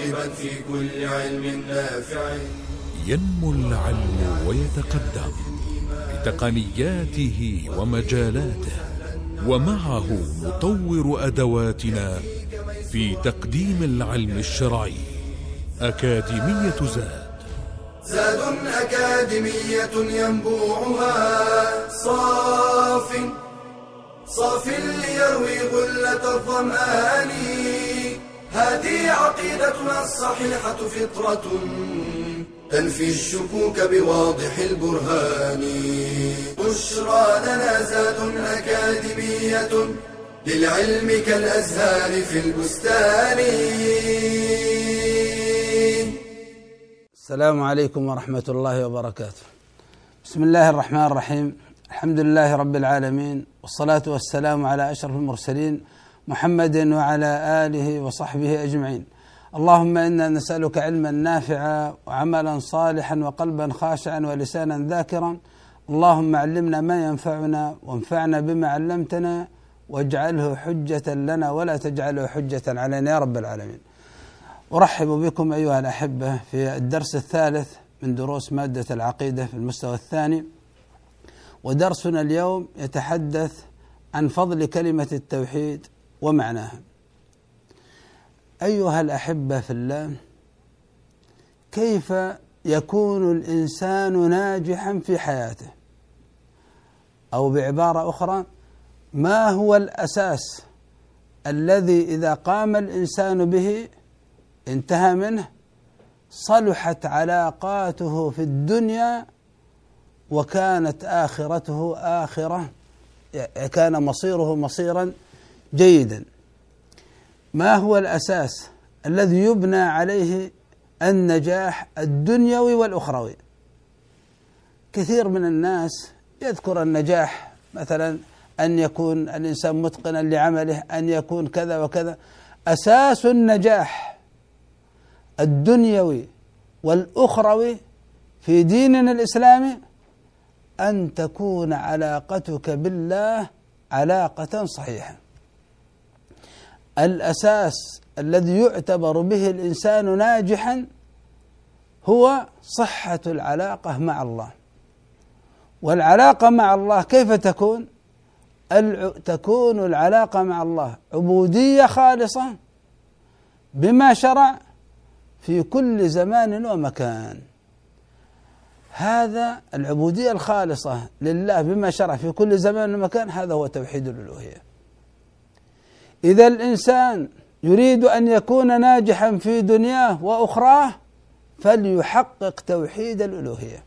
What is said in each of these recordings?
راغبا في كل علم نافع. ينمو العلم ويتقدم بتقنياته ومجالاته، ومعه نطور أدواتنا في تقديم العلم الشرعي. أكاديمية زاد أكاديمية ينبوعها صاف ليروي غلة الظمآن. هذه عقيدتنا الصحيحة فطرة تنفي الشكوك بواضح البرهان. بشرى لنا زاد أكاديمية للعلم كالأزهار في البستان. السلام عليكم ورحمة الله وبركاته. بسم الله الرحمن الرحيم. الحمد لله رب العالمين، والصلاة والسلام على أشرف المرسلين محمد وعلى آله وصحبه أجمعين. اللهم إنا نسألك علما نافعا وعملا صالحا وقلبا خاشعا ولسانا ذاكرا. اللهم علمنا ما ينفعنا وانفعنا بما علمتنا، واجعله حجة لنا ولا تجعله حجة علينا يا رب العالمين. أرحب بكم أيها الأحبة في الدرس الثالث من دروس مادة العقيدة في المستوى الثاني، ودرسنا اليوم يتحدث عن فضل كلمة التوحيد ومعناها. أيها الأحبة في الله، كيف يكون الإنسان ناجحا في حياته؟ أو بعبارة أخرى، ما هو الأساس الذي إذا قام الإنسان به انتهى منه، صلحت علاقاته في الدنيا وكانت آخرته كان مصيره مصيرا جيدا؟ ما هو الأساس الذي يبنى عليه النجاح الدنيوي والأخروي؟ كثير من الناس يذكر النجاح مثلا أن يكون الإنسان متقنا لعمله، أن يكون كذا وكذا. أساس النجاح الدنيوي والأخروي في ديننا الإسلامي أن تكون علاقتك بالله علاقة صحيحة. الأساس الذي يعتبر به الإنسان ناجحا هو صحة العلاقة مع الله. والعلاقة مع الله كيف تكون؟ تكون العلاقة مع الله عبودية خالصة بما شرع في كل زمان ومكان. هذا العبودية الخالصة لله بما شرع في كل زمان ومكان، هذا هو توحيد الألوهية. إذا الإنسان يريد أن يكون ناجحا في دنياه وأخراه فليحقق توحيد الألوهية.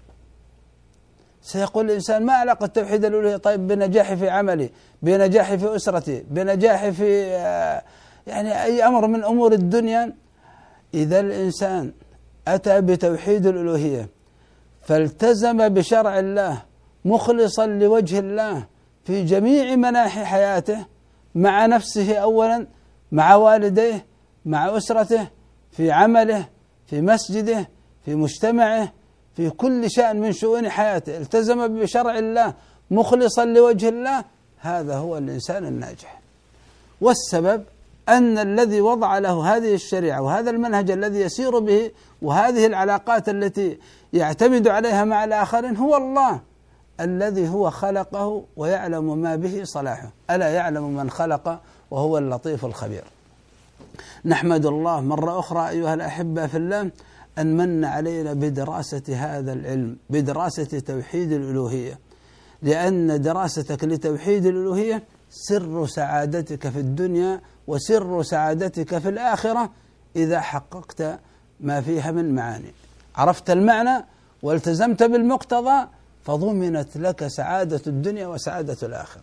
سيقول الإنسان: ما علاقة توحيد الألوهية طيب بنجاحي في عملي، بنجاحي في أسرتي، بنجاحي في يعني أي أمر من أمور الدنيا؟ إذا الإنسان أتى بتوحيد الألوهية فالتزم بشرع الله مخلصا لوجه الله في جميع مناحي حياته، مع نفسه أولا، مع والديه، مع أسرته، في عمله، في مسجده، في مجتمعه، في كل شأن من شؤون حياته التزم بشرع الله مخلصا لوجه الله، هذا هو الإنسان الناجح. والسبب أن الذي وضع له هذه الشريعة وهذا المنهج الذي يسير به وهذه العلاقات التي يعتمد عليها مع الآخرين هو الله الذي هو خلقه ويعلم ما به صلاحه. ألا يعلم من خلق وهو اللطيف الخبير. نحمد الله مرة أخرى أيها الأحبة في الله أن من علينا بدراسة هذا العلم، بدراسة توحيد الألوهية، لأن دراستك لتوحيد الألوهية سر سعادتك في الدنيا وسر سعادتك في الآخرة إذا حققت ما فيها من معاني. عرفت المعنى والتزمت بالمقتضى فضمنت لك سعادة الدنيا وسعادة الآخرة.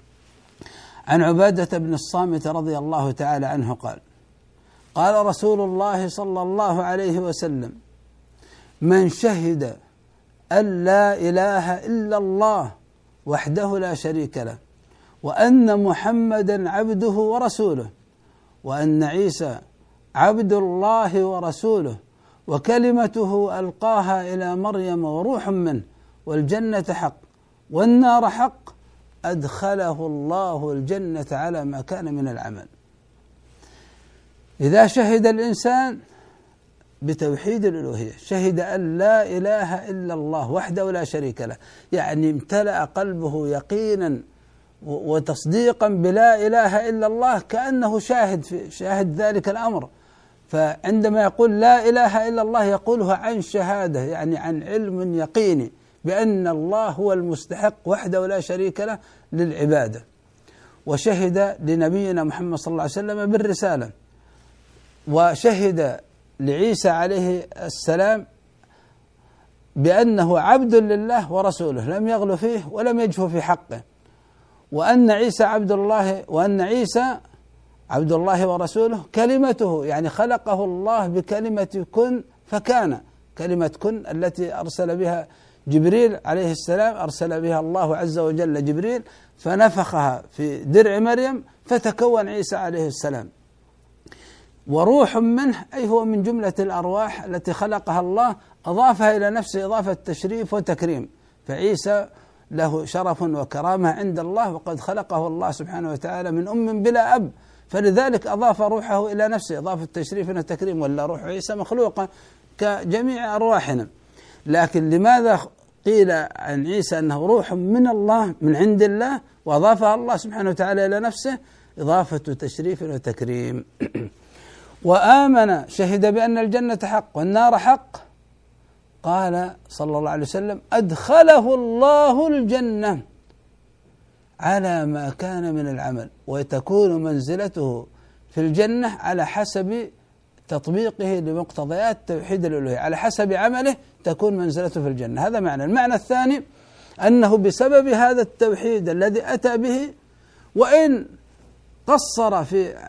عن عبادة بن الصامت رضي الله تعالى عنه قال: قال رسول الله صلى الله عليه وسلم: من شهد أن لا إله إلا الله وحده لا شريك له، وأن محمدا عبده ورسوله، وأن عيسى عبد الله ورسوله، وكلمته ألقاها إلى مريم وروح منه، والجنة حق والنار حق، أدخله الله الجنة على ما كان من العمل. إذا شهد الإنسان بتوحيد الألوهية، شهد أن لا إله إلا الله وحده لا شريك له، يعني امتلأ قلبه يقينا وتصديقا بلا إله إلا الله، كأنه شاهد ذلك الأمر. فعندما يقول لا إله إلا الله يقولها عن شهادة، يعني عن علم يقيني بأن الله هو المستحق وحده ولا شريك له للعبادة. وشهد لنبينا محمد صلى الله عليه وسلم بالرسالة، وشهد لعيسى عليه السلام بأنه عبد لله ورسوله لم يغل فيه ولم يجف في حقه، وأن عيسى عبد الله ورسوله، كلمته يعني خلقه الله بكلمة كن فكان، كلمة كن التي أرسل بها جبريل عليه السلام، أرسل بها الله عز وجل جبريل فنفخها في درع مريم فتكون عيسى عليه السلام. وروح منه، أي هو من جملة الأرواح التي خلقها الله، أضافها إلى نفسه إضافة تشريف وتكريم، فعيسى له شرف وكرامة عند الله، وقد خلقه الله سبحانه وتعالى من أم بلا أب، فلذلك أضاف روحه إلى نفسه إضافة تشريف وتكريم، ولا روح عيسى مخلوقة كجميع أرواحنا. لكن لماذا قيل عن عيسى أنه روح من الله من عند الله وأضافها الله سبحانه وتعالى إلى نفسه؟ إضافة تشريف وتكريم. وآمن، شهد بأن الجنة حق والنار حق. قال صلى الله عليه وسلم: أدخله الله الجنة على ما كان من العمل، وتكون منزلته في الجنة على حسب تطبيقه لمقتضيات توحيد الألوهية، على حسب عمله تكون منزلته في الجنة. هذا معنى. المعنى الثاني أنه بسبب هذا التوحيد الذي أتى به، وإن قصر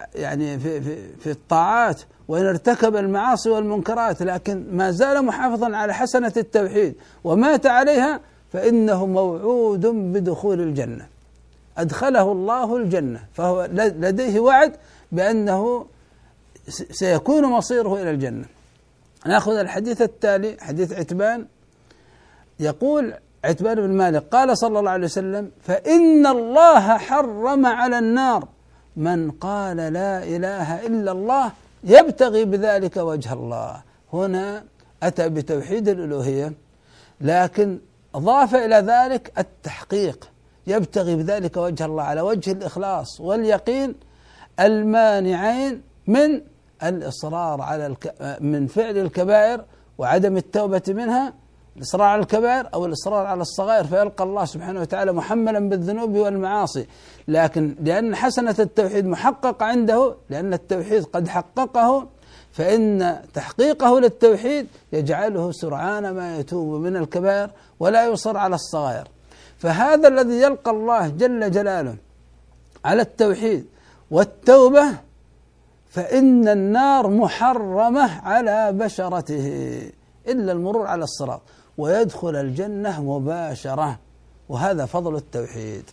في الطاعات، وإن ارتكب المعاصي والمنكرات، لكن ما زال محافظا على حسنة التوحيد ومات عليها، فإنه موعود بدخول الجنة. أدخله الله الجنة، فهو لديه وعد بأنه سيكون مصيره إلى الجنة. نأخذ الحديث التالي، حديث عتبان. يقول عتبان بن مالك: قال صلى الله عليه وسلم: فإن الله حرم على النار من قال لا إله إلا الله يبتغي بذلك وجه الله. هنا أتى بتوحيد الألوهية، لكن أضاف إلى ذلك التحقيق، يبتغي بذلك وجه الله على وجه الإخلاص واليقين المانعين من الإصرار على من فعل الكبائر وعدم التوبة منها، الإصرار على الكبائر أو الإصرار على الصغائر، فيلقى الله سبحانه وتعالى محملا بالذنوب والمعاصي. لكن لأن حسنة التوحيد محقق عنده، لأن التوحيد قد حققه، فإن تحقيقه للتوحيد يجعله سرعان ما يتوب من الكبائر ولا يصر على الصغائر. فهذا الذي يلقى الله جل جلاله على التوحيد والتوبة، فإن النار محرمة على بشرته إلا المرور على الصراط، ويدخل الجنة مباشرة. وهذا فضل التوحيد.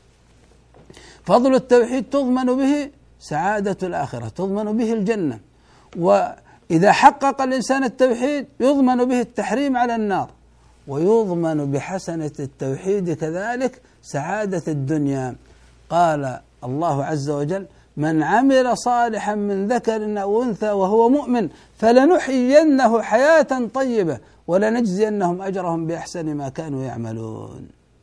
فضل التوحيد تضمن به سعادة الآخرة، تضمن به الجنة. وإذا حقق الإنسان التوحيد يضمن به التحريم على النار، ويضمن بحسنة التوحيد كذلك سعادة الدنيا. قال الله عز وجل: من عمل صالحا من ذكر أو أنثى وهو مؤمن فلنحيينه حياة طيبة ولنجزينهم أجرهم بأحسن ما كانوا يعملون.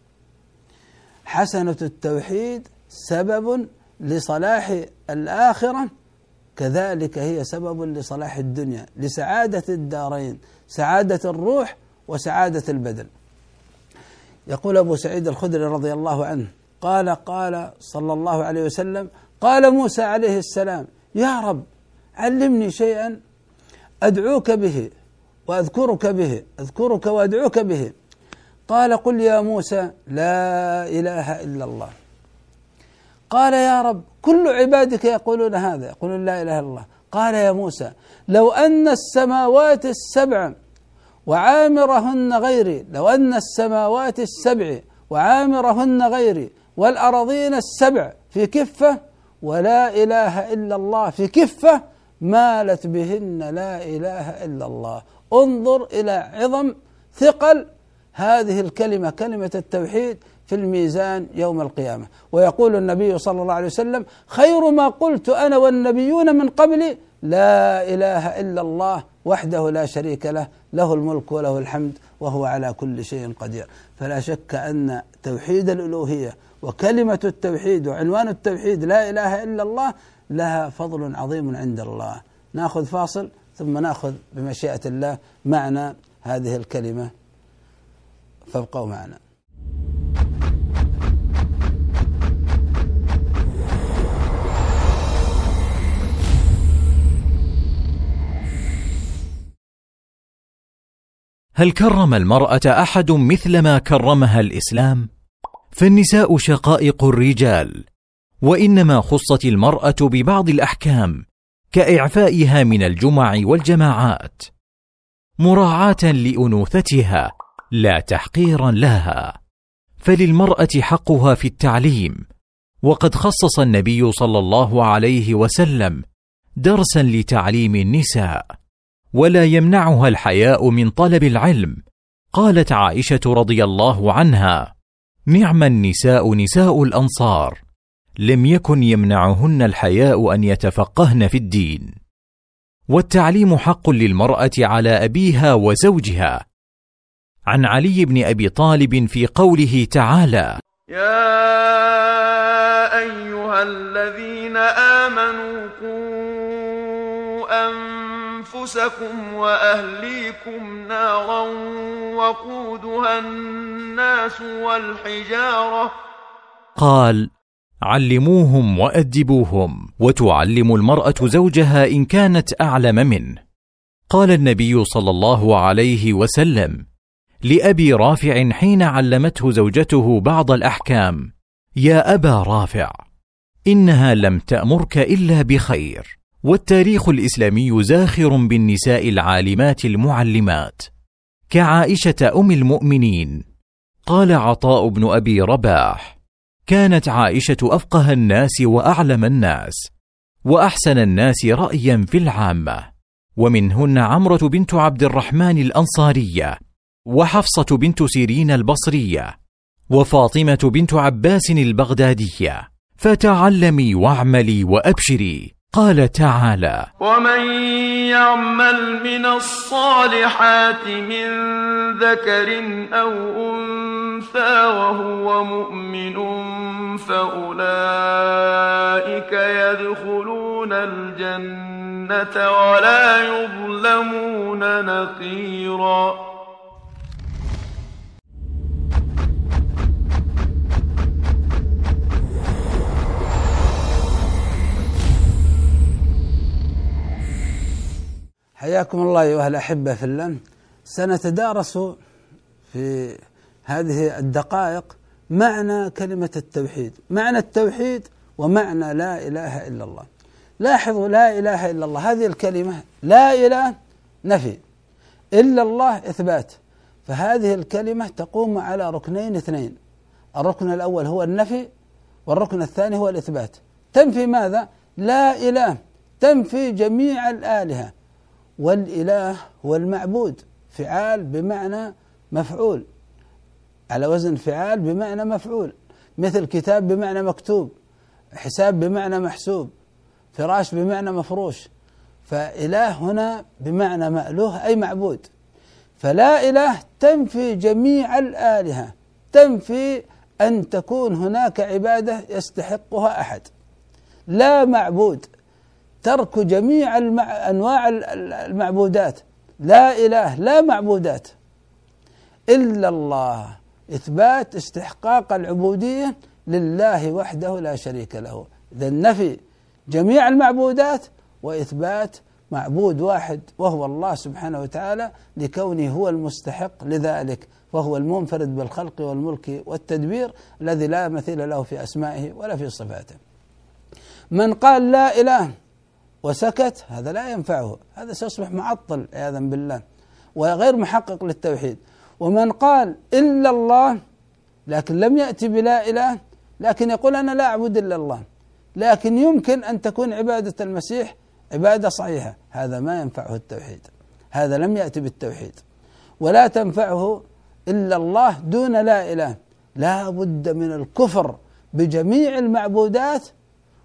حسنة التوحيد سبب لصلاح الآخرة، كذلك هي سبب لصلاح الدنيا، لسعادة الدارين، سعادة الروح وسعادة البدن. يقول أبو سعيد الخدري رضي الله عنه: قال صلى الله عليه وسلم: قال موسى عليه السلام: يا رب علمني شيئا أدعوك به وأذكرك به، أذكرك وأدعوك به. قال: قل يا موسى لا إله إلا الله. قال: يا رب كل عبادك يقولون هذا، يقولون لا إله إلا الله. قال: يا موسى لو أن السماوات السبع وعامرهن غيري، لو أن السماوات السبع وعامرهن غيري والأراضين السبع في كفة ولا إله إلا الله في كفة مالت بهن لا إله إلا الله. انظر إلى عظم ثقل هذه الكلمة، كلمة التوحيد، في الميزان يوم القيامة. ويقول النبي صلى الله عليه وسلم: خير ما قلت أنا والنبيون من قبلي لا إله إلا الله وحده لا شريك له، له الملك وله الحمد وهو على كل شيء قدير. فلا شك أن توحيد الألوهية وكلمة التوحيد وعنوان التوحيد لا إله إلا الله لها فضل عظيم عند الله. نأخذ فاصل ثم نأخذ بمشيئة الله معنى هذه الكلمة، فابقوا معنا. هل كرم المرأة أحد مثل ما كرمها الإسلام؟ فالنساء شقائق الرجال، وإنما خصت المرأة ببعض الأحكام كإعفائها من الجمع والجماعات مراعاة لأنوثتها لا تحقيرا لها. فللمرأة حقها في التعليم، وقد خصص النبي صلى الله عليه وسلم درسا لتعليم النساء، ولا يمنعها الحياء من طلب العلم. قالت عائشة رضي الله عنها: نعم النساء نساء الأنصار، لم يكن يمنعهن الحياء أن يتفقهن في الدين. والتعليم حق للمرأة على أبيها وزوجها. عن علي بن أبي طالب في قوله تعالى: يا أيها الذين آمنوا قوا أنفسكم وأهليكم نارا وقودها الناس والحجارة. قال: علموهم وأدبوهم. وتعلم المرأة زوجها إن كانت أعلم منه. قال النبي صلى الله عليه وسلم لأبي رافع حين علمته زوجته بعض الأحكام: يا أبا رافع، إنها لم تأمرك إلا بخير. والتاريخ الإسلامي زاخر بالنساء العالمات المعلمات كعائشة أم المؤمنين. قال عطاء بن أبي رباح: كانت عائشة أفقه الناس وأعلم الناس وأحسن الناس رأيا في العامة. ومنهن عمرة بنت عبد الرحمن الأنصارية، وحفصة بنت سيرين البصرية، وفاطمة بنت عباس البغدادية. فتعلمي واعملي وأبشري. قال تعالى: ومن يعمل من الصالحات من ذكر أو أنثى وهو مؤمن فأولئك يدخلون الجنة ولا يظلمون نقيرا. حياكم الله أيها الأحبة في الله. سنتدارس في هذه الدقائق معنى كلمة التوحيد، معنى التوحيد ومعنى لا إله إلا الله. لاحظوا، لا إله إلا الله هذه الكلمة، لا إله نفي، إلا الله إثبات. فهذه الكلمة تقوم على ركنين اثنين: الركن الأول هو النفي، والركن الثاني هو الإثبات. تنفي ماذا؟ لا إله، تنفي جميع الآلهة. والإله هو المعبود، فعال بمعنى مفعول، على وزن فعال بمعنى مفعول، مثل كتاب بمعنى مكتوب، حساب بمعنى محسوب، فراش بمعنى مفروش. فإله هنا بمعنى مألوه أي معبود. فلا إله تنفي جميع الآلهة، تنفي أن تكون هناك عبادة يستحقها أحد. لا معبود، ترك جميع أنواع المعبودات. لا إله، لا معبودات إلا الله، إثبات استحقاق العبودية لله وحده لا شريك له. إذا نفي جميع المعبودات وإثبات معبود واحد وهو الله سبحانه وتعالى، لكونه هو المستحق لذلك، وهو المنفرد بالخلق والملك والتدبير الذي لا مثيل له في أسمائه ولا في صفاته. من قال لا إله وسكت هذا لا ينفعه، هذا سيصبح معطل عياذا بالله وغير محقق للتوحيد. ومن قال إلا الله لكن لم يأتي بلا إله، لكن يقول أنا لا أعبد إلا الله، لكن يمكن أن تكون عبادة المسيح عبادة صحيحة، هذا ما ينفعه التوحيد، هذا لم يأتي بالتوحيد. ولا تنفعه إلا الله دون لا إله. لا بد من الكفر بجميع المعبودات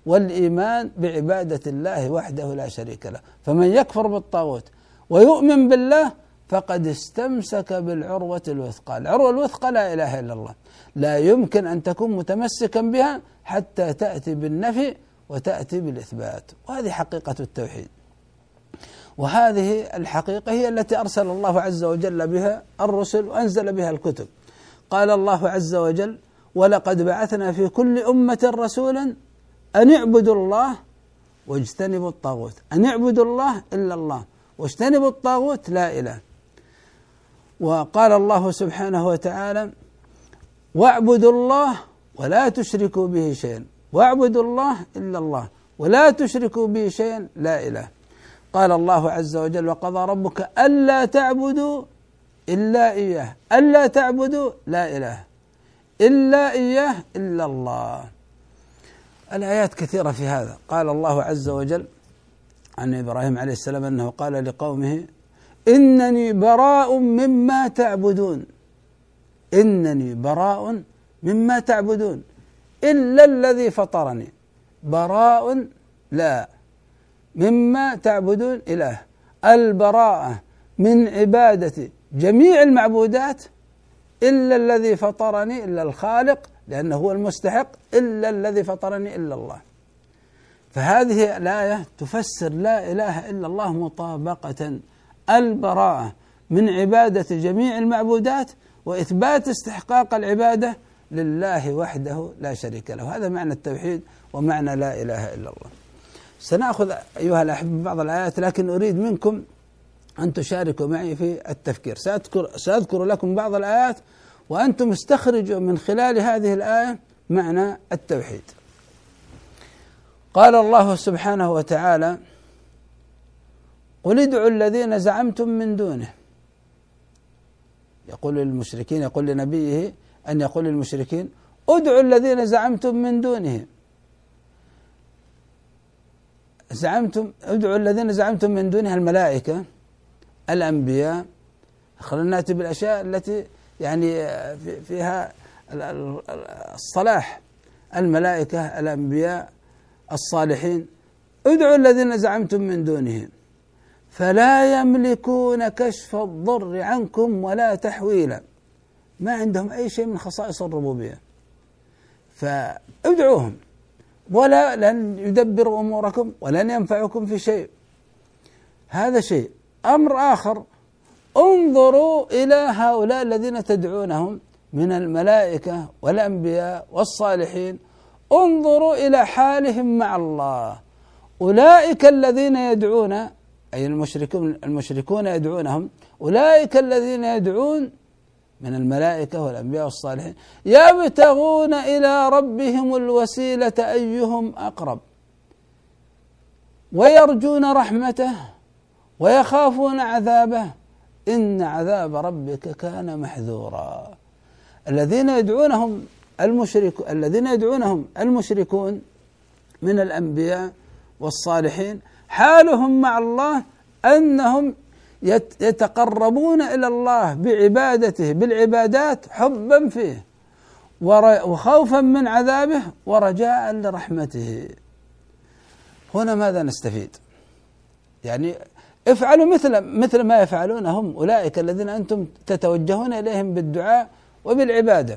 والإيمان بعبادة الله وحده لا شريك له. فمن يكفر بالطاغوت ويؤمن بالله فقد استمسك بالعروة الوثقى. العروة الوثقى لا إله إلا الله، لا يمكن أن تكون متمسكا بها حتى تأتي بالنفي وتأتي بالإثبات. وهذه حقيقة التوحيد، وهذه الحقيقة هي التي أرسل الله عز وجل بها الرسل وأنزل بها الكتب. قال الله عز وجل: ولقد بعثنا في كل أمة رسولا أن اعبدوا الله واجتنبوا الطاغوت. أن اعبدوا الله إلا الله، واجتنبوا الطاغوت لا إله. وقال الله سبحانه وتعالى: واعبدوا الله ولا تشركوا به شيئا، واعبدوا الله إلا الله ولا تشركوا به شيئا لا إله. قال الله عز وجل: وقضى ربك ألا تعبدوا إلا إياه، ألا تعبدوا لا إله إلا إياه إلا الله. الآيات كثيرة في هذا. قال الله عز وجل عن إبراهيم عليه السلام أنه قال لقومه: إنني براء مما تعبدون، إنني براء مما تعبدون إلا الذي فطرني. براء لا مما تعبدون إله، البراءة من عبادة جميع المعبودات إلا الذي فطرني، إلا الخالق لأنه هو المستحق، إلا الذي فطرني إلا الله. فهذه الآية تفسر لا إله إلا الله مطابقة، البراءة من عبادة جميع المعبودات وإثبات استحقاق العبادة لله وحده لا شريك له. هذا معنى التوحيد ومعنى لا إله إلا الله. سنأخذ أيها الأحبة بعض الآيات، لكن أريد منكم أن تشاركوا معي في التفكير. سأذكر لكم بعض الآيات وأنتم استخرجوا من خلال هذه الآية معنى التوحيد. قال الله سبحانه وتعالى: قل ادعوا الذين زعمتم من دونه. يقول للمشركين، يقول لنبيه أن يقول للمشركين: ادعوا الذين زعمتم من دونه، ادعوا الذين زعمتم من دونه، الملائكة، الأنبياء. خلينا نأتي بالأشياء التي يعني فيها الصلاح، الملائكة، الأنبياء، الصالحين. ادعوا الذين زعمتم من دونه فلا يملكون كشف الضر عنكم ولا تحويلا. ما عندهم أي شيء من خصائص الربوبية، فادعوهم ولا لن يدبروا أموركم ولن ينفعكم في شيء. هذا شيء. أمر آخر: انظروا إلى هؤلاء الذين تدعونهم من الملائكة والأنبياء والصالحين، انظروا إلى حالهم مع الله. أولئك الذين يدعون، أي المشركون يدعونهم، أولئك الذين يدعون من الملائكة والأنبياء والصالحين يبتغون إلى ربهم الوسيلة أيهم أقرب ويرجون رحمته ويخافون عذابه إن عذاب ربك كان محذورا. الذين يدعونهم المشركون من الأنبياء والصالحين حالهم مع الله أنهم يتقربون إلى الله بعبادته بالعبادات حبا فيه وخوفا من عذابه ورجاء لرحمته. هنا ماذا نستفيد؟ يعني افعلوا مثل ما يفعلون هم أولئك الذين أنتم تتوجهون إليهم بالدعاء وبالعبادة.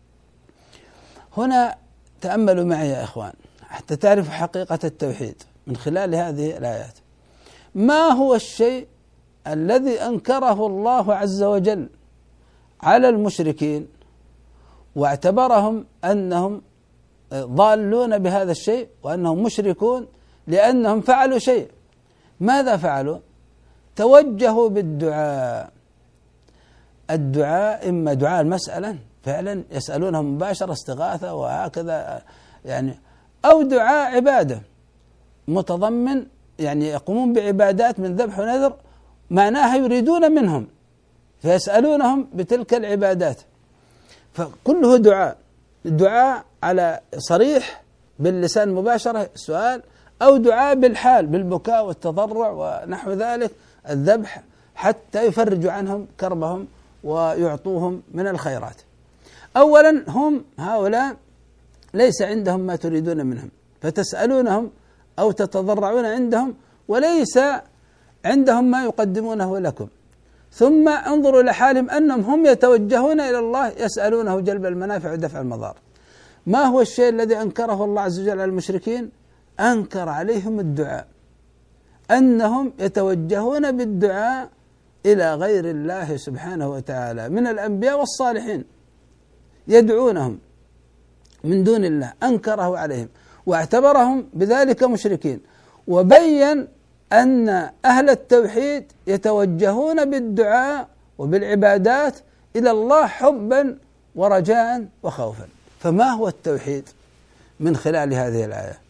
هنا تأملوا معي يا إخوان حتى تعرفوا حقيقة التوحيد من خلال هذه الآيات. ما هو الشيء الذي أنكره الله عز وجل على المشركين واعتبرهم أنهم ضالون بهذا الشيء وأنهم مشركون لأنهم فعلوا شيء؟ ماذا فعلوا؟ توجهوا بالدعاء. الدعاء إما دعاء المسألة فعلا يسألونهم مباشرة استغاثة وهكذا يعني، أو دعاء عبادة متضمن يعني يقومون بعبادات من ذبح ونذر معناها يريدون منهم فيسألونهم بتلك العبادات. فكله دعاء على صريح باللسان مباشرة سؤال، أو دعاء بالحال بالبكاء والتضرع ونحو ذلك الذبح حتى يفرجوا عنهم كربهم ويعطوهم من الخيرات. أولا هم هؤلاء ليس عندهم ما تريدون منهم، فتسألونهم أو تتضرعون عندهم وليس عندهم ما يقدمونه لكم. ثم انظروا لحالهم أنهم هم يتوجهون إلى الله يسألونه جلب المنافع ودفع المضار. ما هو الشيء الذي أنكره الله عز وجل على المشركين؟ أنكر عليهم الدعاء، أنهم يتوجهون بالدعاء إلى غير الله سبحانه وتعالى من الأنبياء والصالحين، يدعونهم من دون الله، أنكره عليهم واعتبرهم بذلك مشركين، وبين أن أهل التوحيد يتوجهون بالدعاء وبالعبادات إلى الله حبا ورجاء وخوفا. فما هو التوحيد من خلال هذه الآية؟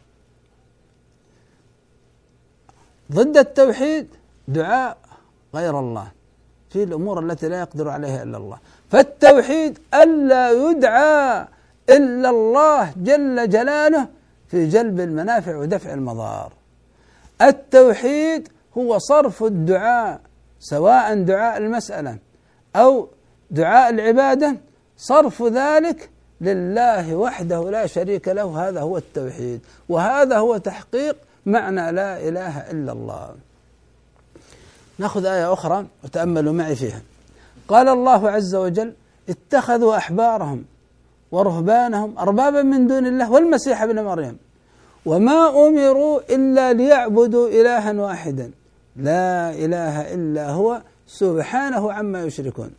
ضد التوحيد دعاء غير الله في الأمور التي لا يقدر عليها إلا الله. فالتوحيد ألا يدعى إلا الله جل جلاله في جلب المنافع ودفع المضار. التوحيد هو صرف الدعاء، سواء دعاء المسألة أو دعاء العبادة، صرف ذلك لله وحده لا شريك له. هذا هو التوحيد، وهذا هو تحقيق معنى لا إله إلا الله. نأخذ آية أخرى وتأملوا معي فيها. قال الله عز وجل: اتخذوا أحبارهم ورهبانهم أربابا من دون الله والمسيح ابن مريم وما أمروا إلا ليعبدوا إلها واحدا لا إله إلا هو سبحانه عما يشركون.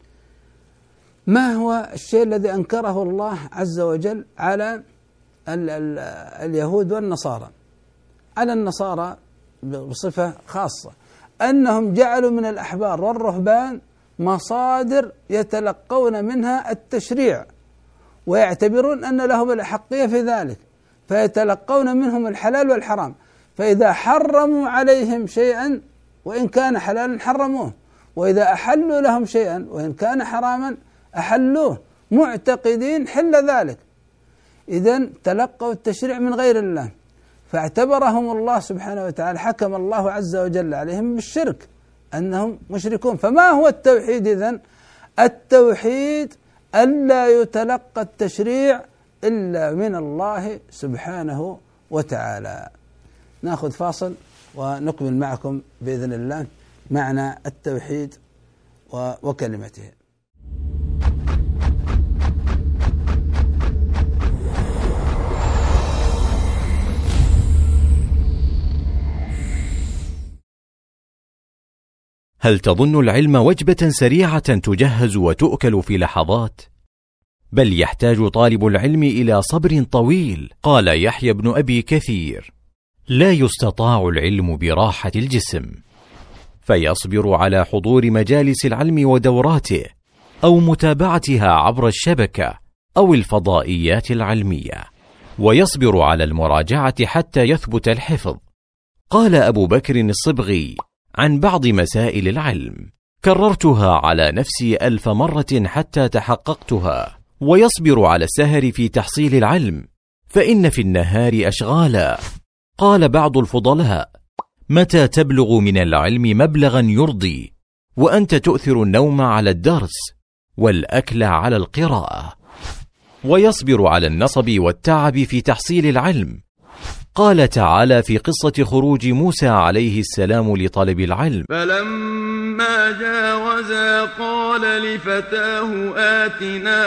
ما هو الشيء الذي أنكره الله عز وجل على اليهود والنصارى؟ على النصارى بصفة خاصة أنهم جعلوا من الأحبار والرهبان مصادر يتلقون منها التشريع، ويعتبرون أن لهم الأحقية في ذلك، فيتلقون منهم الحلال والحرام، فإذا حرموا عليهم شيئا وإن كان حلالا حرموه، وإذا أحلوا لهم شيئا وإن كان حراما أحلوه، معتقدين حل ذلك. إذن تلقوا التشريع من غير الله، فاعتبرهم الله سبحانه وتعالى، حكم الله عز وجل عليهم بالشرك أنهم مشركون. فما هو التوحيد إذن؟ التوحيد ألا يتلقى التشريع إلا من الله سبحانه وتعالى. نأخذ فاصل ونكمل معكم بإذن الله معنى التوحيد وكلمته. هل تظن العلم وجبة سريعة تجهز وتؤكل في لحظات؟ بل يحتاج طالب العلم إلى صبر طويل. قال يحيى بن أبي كثير: لا يستطاع العلم براحة الجسم، فيصبر على حضور مجالس العلم ودوراته أو متابعتها عبر الشبكة أو الفضائيات العلمية، ويصبر على المراجعة حتى يثبت الحفظ. قال أبو بكر الصبغي عن بعض مسائل العلم: كررتها على نفسي 1000 مرة حتى تحققتها. ويصبر على السهر في تحصيل العلم، فإن في النهار أشغالا. قال بعض الفضلاء: متى تبلغ من العلم مبلغا يرضي وأنت تؤثر النوم على الدرس والأكل على القراءة؟ ويصبر على النصب والتعب في تحصيل العلم. قال تعالى في قصة خروج موسى عليه السلام لطلب العلم: فلما جاوزا قال لفتاه آتنا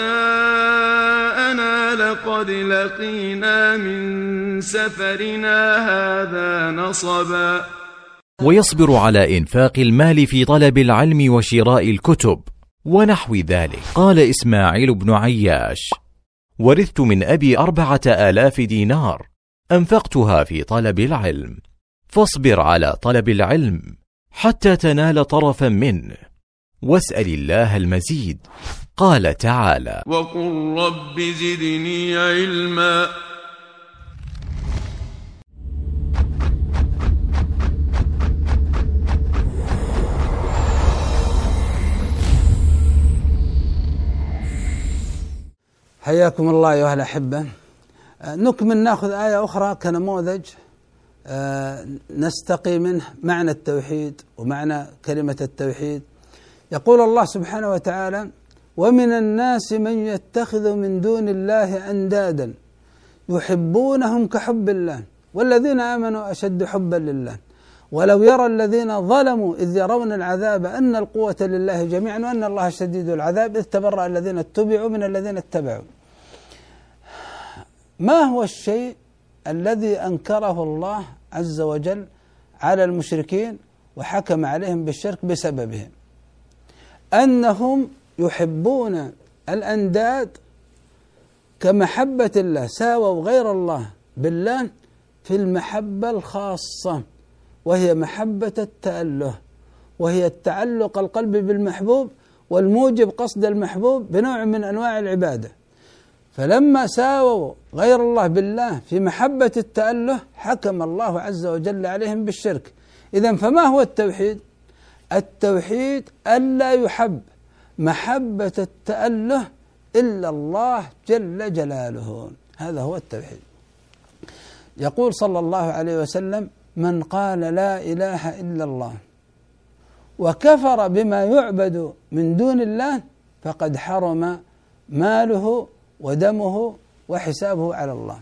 غداءنا لقد لقينا من سفرنا هذا نصبا. ويصبر على إنفاق المال في طلب العلم وشراء الكتب ونحو ذلك. قال إسماعيل بن عياش: ورثت من أبي 4000 دينار أنفقتها في طلب العلم. فاصبر على طلب العلم حتى تنال طرفا منه واسأل الله المزيد. قال تعالى: وقل رب زدني علما. حياكم الله أيها الأحبة. نكمل، نأخذ آية أخرى كنموذج نستقي منه معنى التوحيد ومعنى كلمة التوحيد. يقول الله سبحانه وتعالى: ومن الناس من يتخذ من دون الله أندادا يحبونهم كحب الله والذين آمنوا أشد حبا لله ولو يرى الذين ظلموا إذ يرون العذاب أن القوة لله جميعا وأن الله شديد العذاب إذ تبرأ الذين اتبعوا من الذين اتبعوا. ما هو الشيء الذي أنكره الله عز وجل على المشركين وحكم عليهم بالشرك بسببهم؟ أنهم يحبون الأنداد كمحبة الله، ساووا غير الله بالله في المحبة الخاصة وهي محبة التأله، وهي التعلق القلب بالمحبوب والموجب قصد المحبوب بنوع من أنواع العبادة. فلما ساووا غير الله بالله في محبة التأله حكم الله عز وجل عليهم بالشرك. إذن فما هو التوحيد؟ التوحيد ألا يحب محبة التأله إلا الله جل جلاله، هذا هو التوحيد. يقول صلى الله عليه وسلم: من قال لا إله إلا الله وكفر بما يعبد من دون الله فقد حرم ماله ودمه وحسابه على الله.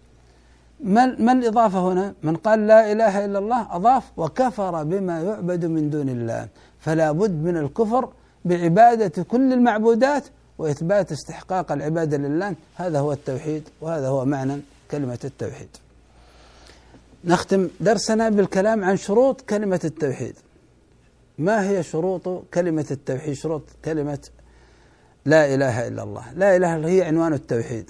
ما الإضافة هنا؟ من قال لا إله إلا الله أضاف وكفر بما يعبد من دون الله، فلا بد من الكفر بعبادة كل المعبودات وإثبات استحقاق العبادة لله. هذا هو التوحيد وهذا هو معنى كلمة التوحيد. نختم درسنا بالكلام عن شروط كلمة التوحيد. ما هي شروط كلمة التوحيد؟ شروط كلمة لا إله إلا الله. لا إله إلا الله هي عنوان التوحيد.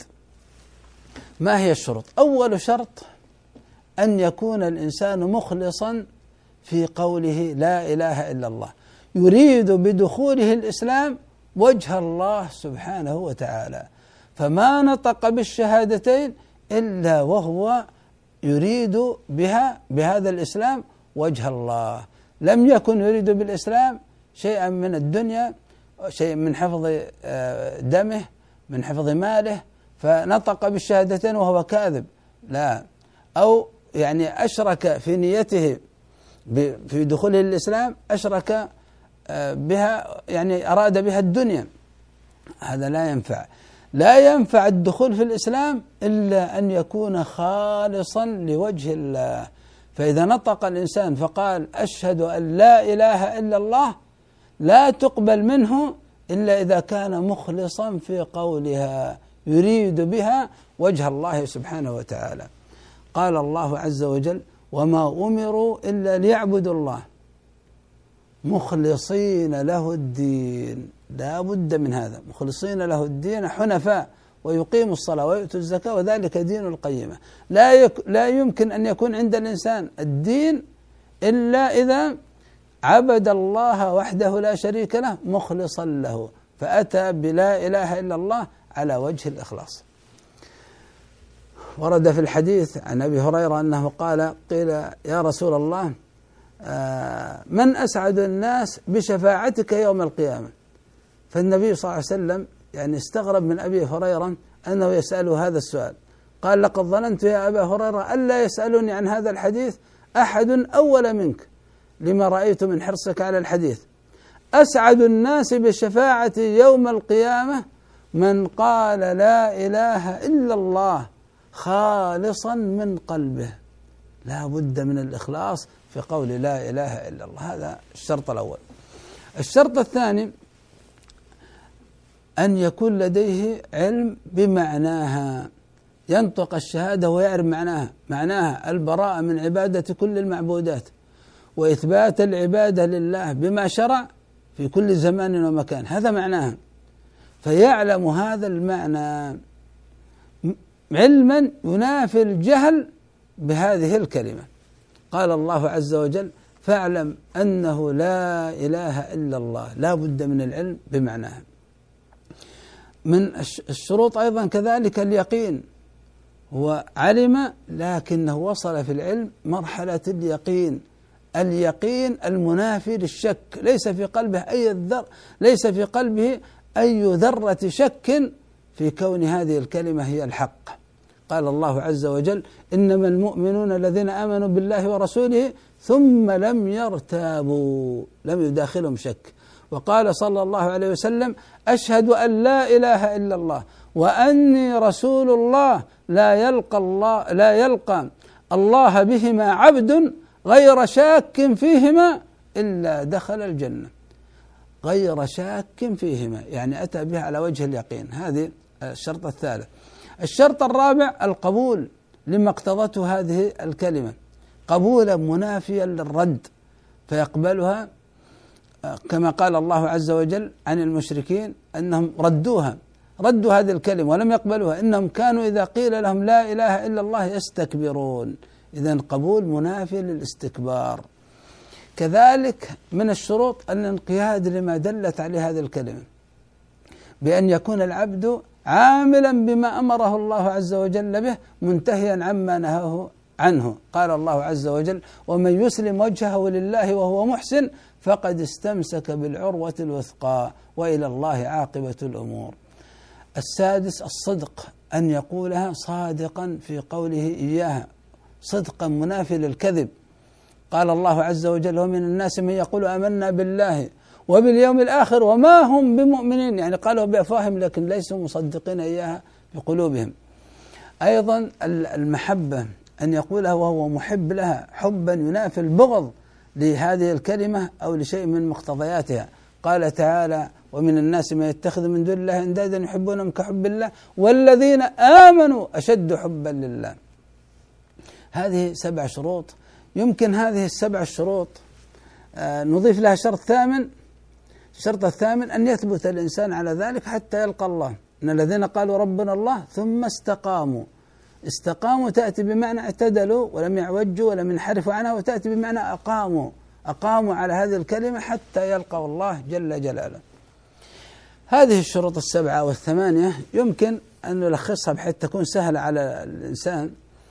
ما هي الشروط؟ أول شرط أن يكون الإنسان مخلصا في قوله لا إله إلا الله، يريد بدخوله الإسلام وجه الله سبحانه وتعالى، فما نطق بالشهادتين إلا وهو يريد بهذا الإسلام وجه الله، لم يكن يريد بالإسلام شيئا من الدنيا، شيء من حفظ دمه، من حفظ ماله، فنطق بالشهادتين وهو كاذب، لا، أو يعني أشرك في نيته في دخوله الإسلام، أشرك بها، يعني أراد بها الدنيا، هذا لا ينفع. لا ينفع الدخول في الإسلام إلا أن يكون خالصا لوجه الله. فإذا نطق الإنسان فقال أشهد أن لا إله إلا الله لا تقبل منه إلا إذا كان مخلصا في قولها يريد بها وجه الله سبحانه وتعالى. قال الله عز وجل: وما أمروا إلا ليعبدوا الله مخلصين له الدين. لا بد من هذا، مخلصين له الدين حنفاء ويقيموا الصلاة ويؤتوا الزكاة وذلك دين القيمة. لا يمكن أن يكون عند الإنسان الدين إلا إذا عبد الله وحده لا شريك له مخلصا له، فأتى بلا إله إلا الله على وجه الإخلاص. ورد في الحديث عن أبي هريرة أنه قيل يا رسول الله من أسعد الناس بشفاعتك يوم القيامة؟ فالنبي صلى الله عليه وسلم يعني استغرب من أبي هريرة أنه يسأله هذا السؤال، قال: لقد ظننت يا أبا هريرة ألا يسألني عن هذا الحديث أحد أول منك لما رأيت من حرصك على الحديث. أسعد الناس بشفاعة يوم القيامة من قال لا إله إلا الله خالصا من قلبه. لا بد من الإخلاص في قول لا إله إلا الله، هذا الشرط الأول. الشرط الثاني أن يكون لديه علم بمعناها، ينطق الشهادة ويعرف معناها البراءة من عبادة كل المعبودات وإثبات العبادة لله بما شرع في كل زمان ومكان، هذا معناها، فيعلم هذا المعنى علما ينافي الجهل بهذه الكلمة. قال الله عز وجل: فاعلم أنه لا إله إلا الله. لا بد من العلم بمعناها. من الشروط أيضا كذلك اليقين، هو علم لكنه وصل في العلم مرحلة اليقين المنافي للشك، ليس في قلبه أي ذرة شك في كون هذه الكلمة هي الحق. قال الله عز وجل: إنما المؤمنون الذين آمنوا بالله ورسوله ثم لم يرتابوا، لم يداخلهم شك. وقال صلى الله عليه وسلم: أشهد أن لا إله إلا الله وأني رسول الله، لا يلقى الله بهما عبد غير شاك فيهما إلا دخل الجنة. غير شاك فيهما يعني أتى بها على وجه اليقين. هذه الشرط الثالث. الشرط الرابع القبول لما اقتضته هذه الكلمة، قبولا منافيا للرد، فيقبلها كما قال الله عز وجل عن المشركين أنهم ردوا هذه الكلمة ولم يقبلوها، إنهم كانوا إذا قيل لهم لا إله إلا الله يستكبرون. إذن قبول منافي للاستكبار. كذلك من الشروط الانقياد لما دلت عليه هذه الكلمة، بأن يكون العبد عاملا بما أمره الله عز وجل به، منتهيا عما نهاه عنه. قال الله عز وجل: ومن يسلم وجهه لله وهو محسن فقد استمسك بالعروة الوثقى وإلى الله عاقبة الأمور. السادس الصدق، أن يقولها صادقا في قوله إياها، صدقا منافي للكذب. قال الله عز وجل: ومن الناس من يقول آمنا بالله وباليوم الآخر وما هم بمؤمنين، يعني قالوا بأفواههم لكن ليسوا مصدقين إياها بقلوبهم. أيضا المحبة، أن يقولها وهو محب لها حبا ينافي البغض لهذه الكلمة أو لشيء من مقتضياتها. قال تعالى: ومن الناس من يتخذ من دون الله أندادا يحبونهم كحب الله والذين آمنوا أشد حبا لله. هذه 7 شروط. يمكن هذه ال7 شروط نضيف لها شرط ثامن. الشرط الثامن أن يثبت الإنسان على ذلك حتى يلقى الله. إن الذين قالوا ربنا الله ثم استقاموا تأتي بمعنى اعتدلوا ولم يعوجوا ولم ينحرفوا عنها، وتأتي بمعنى أقاموا على هذه الكلمة حتى يلقوا الله جل جلاله. هذه الشروط 7 و8 يمكن أن نلخصها بحيث تكون سهلة على الإنسان.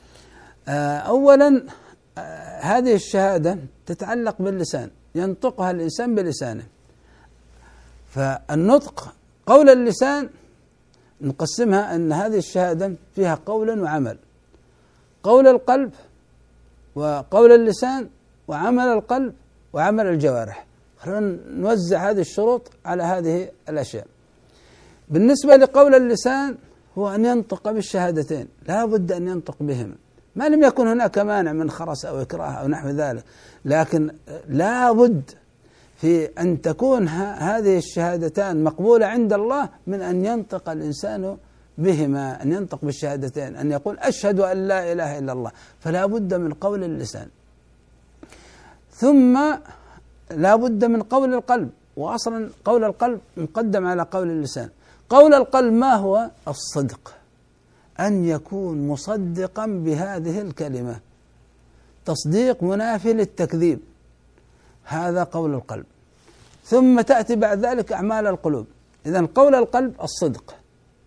أولا هذه الشهادة تتعلق باللسان، ينطقها الإنسان بلسانه. فالنطق قول اللسان نقسمها أن هذه الشهادة فيها قول وعمل، قول القلب وقول اللسان وعمل القلب وعمل الجوارح. خلينا نوزع هذه الشروط على هذه الأشياء. بالنسبة لقول اللسان هو أن ينطق بالشهادتين، لا بد أن ينطق بهما، ما لم يكن هناك مانع من خرس أو إكراه أو نحو ذلك، لكن لا بد في أن تكون هذه الشهادتان مقبولة عند الله من أن ينطق الإنسان بهما، أن ينطق بالشهادتين، أن يقول أشهد أن لا إله إلا الله، فلا بد من قول اللسان. ثم لا بد من قول القلب، وأصلا قول القلب مقدم على قول اللسان. قول القلب ما هو؟ الصدق، أن يكون مصدقا بهذه الكلمة، تصديق منافي للتكذيب، هذا قول القلب. ثم تأتي بعد ذلك أعمال القلوب. إذن قول القلب الصدق.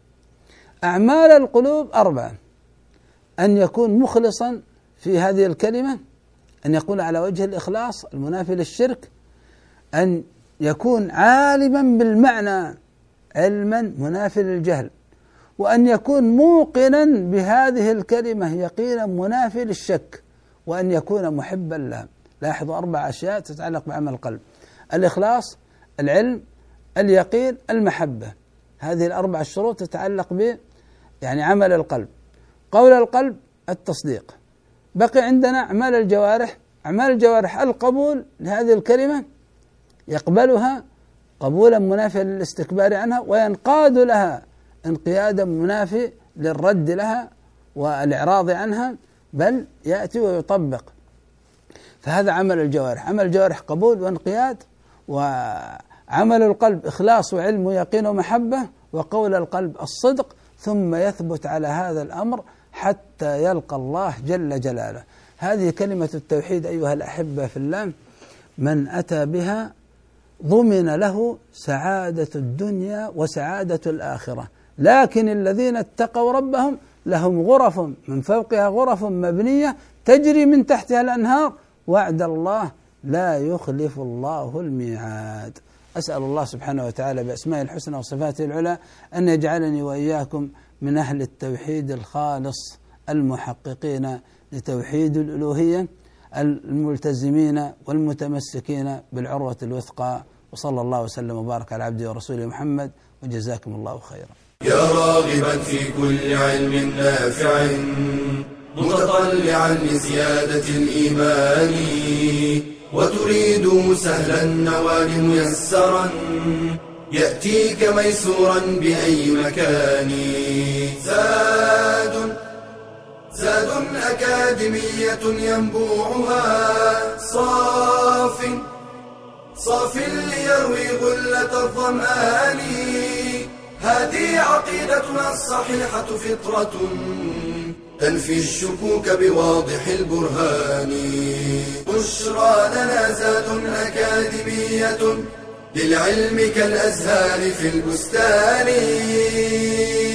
أعمال القلوب 4: أن يكون مخلصا في هذه الكلمة، أن يقول على وجه الإخلاص المنافي للشرك، أن يكون عالما بالمعنى علما منافي للجهل، وأن يكون موقنا بهذه الكلمة يقينا منافي للشك، وأن يكون محبا لها. لاحظوا 4 أشياء تتعلق بعمل القلب: الإخلاص، العلم، اليقين، المحبة. هذه ال4 الشروط تتعلق ب يعني عمل القلب. قول القلب التصديق. بقي عندنا أعمال الجوارح. أعمال الجوارح القبول لهذه الكلمة، يقبلها قبولا منافيا للاستكبار عنها، وينقاد لها انقيادا منافي للرد لها والإعراض عنها، بل يأتي ويطبق. فهذا عمل الجوارح. عمل الجوارح قبول وانقياد، وعمل القلب إخلاص وعلم ويقين ومحبة، وقول القلب الصدق. ثم يثبت على هذا الأمر حتى يلقى الله جل جلاله. هذه كلمة التوحيد أيها الأحبة في الله، من أتى بها ضمن له سعادة الدنيا وسعادة الآخرة. لكن الذين اتقوا ربهم لهم غرف من فوقها غرف مبنية تجري من تحتها الأنهار، وعد الله لا يخلف الله الميعاد. أسأل الله سبحانه وتعالى بأسمائه الحسنى وصفاته العلى أن يجعلني وإياكم من أهل التوحيد الخالص المحققين لتوحيد الألوهية، الملتزمين والمتمسكين بالعروة الوثقى. وصلى الله وسلم وبارك على عبده ورسوله محمد، وجزاكم الله خيرا. يا راغبا في كل علم نافع متطلعا لزيادة الإيمان وتريد سهلا النوال ميسرا يأتيك ميسورا بأي مكان. زاد أكاديمية ينبوعها صاف ليروي غلة الظمآن. هذه عقيدتنا الصحيحة فطرة تنفي الشكوك بواضح البرهان. بشرى لنا زاد أكاديمية للعلم كالأزهار في البستان.